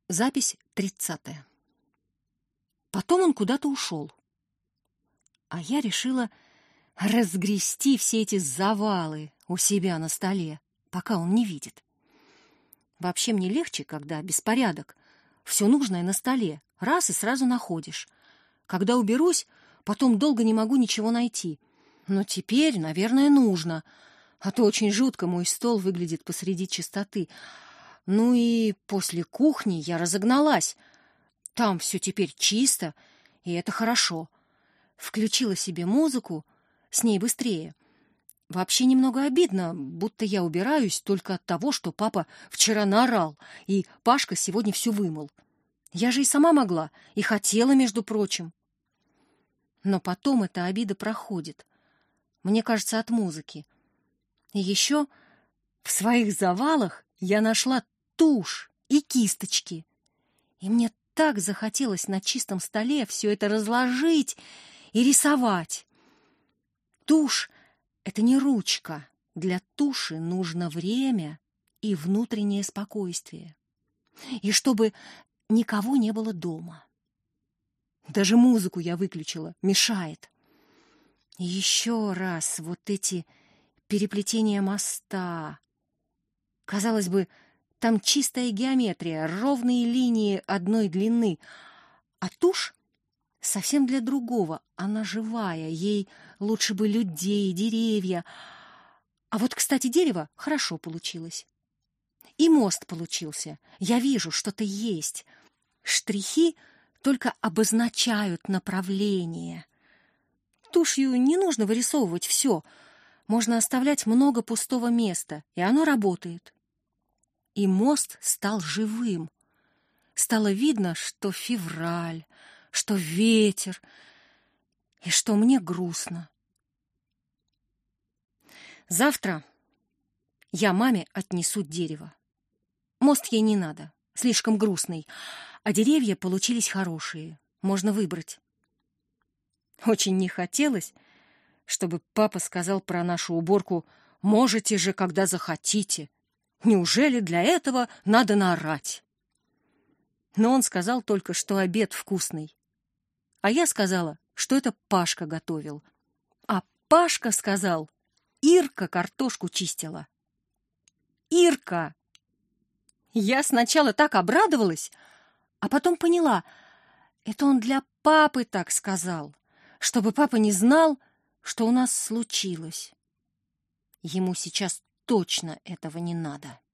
Запись 30-я. Потом он куда-то ушел. А я решила разгрести все эти завалы у себя на столе, пока он не видит. Вообще мне легче, когда беспорядок. Все нужное на столе, раз и сразу находишь. Когда уберусь, потом долго не могу ничего найти. Но теперь, наверное, нужно. А то очень жутко мой стол выглядит посреди чистоты. Ну и после кухни я разогналась. Там все теперь чисто, и это хорошо. Включила себе музыку, с ней быстрее. Вообще немного обидно, будто я убираюсь только от того, что папа вчера наорал, и Пашка сегодня все вымыл. Я же и сама могла, и хотела, между прочим. Но потом эта обида проходит. Мне кажется, от музыки. И еще в своих завалах я нашла тушь и кисточки. И мне так захотелось на чистом столе все это разложить и рисовать. Тушь — это не ручка. Для туши нужно время и внутреннее спокойствие. И чтобы никого не было дома. Даже музыку я выключила, мешает. И еще раз вот эти переплетения моста. Казалось бы, там чистая геометрия, ровные линии одной длины. А тушь совсем для другого. Она живая, ей лучше бы людей, деревья. А вот, кстати, дерево хорошо получилось. И мост получился. Я вижу, что-то есть. Штрихи только обозначают направление. Тушью не нужно вырисовывать все. Можно оставлять много пустого места, и оно работает. И мост стал живым. Стало видно, что февраль, что ветер, и что мне грустно. Завтра я маме отнесу дерево. Мост ей не надо, слишком грустный, а деревья получились хорошие, можно выбрать. Очень не хотелось, чтобы папа сказал про нашу уборку «можете же, когда захотите». Неужели для этого надо наорать? Но он сказал только, что обед вкусный. А я сказала, что это Пашка готовил. А Пашка сказал, Ирка картошку чистила. Ирка! Я сначала так обрадовалась, а потом поняла, это он для папы так сказал, чтобы папа не знал, что у нас случилось. Ему сейчас точно этого не надо.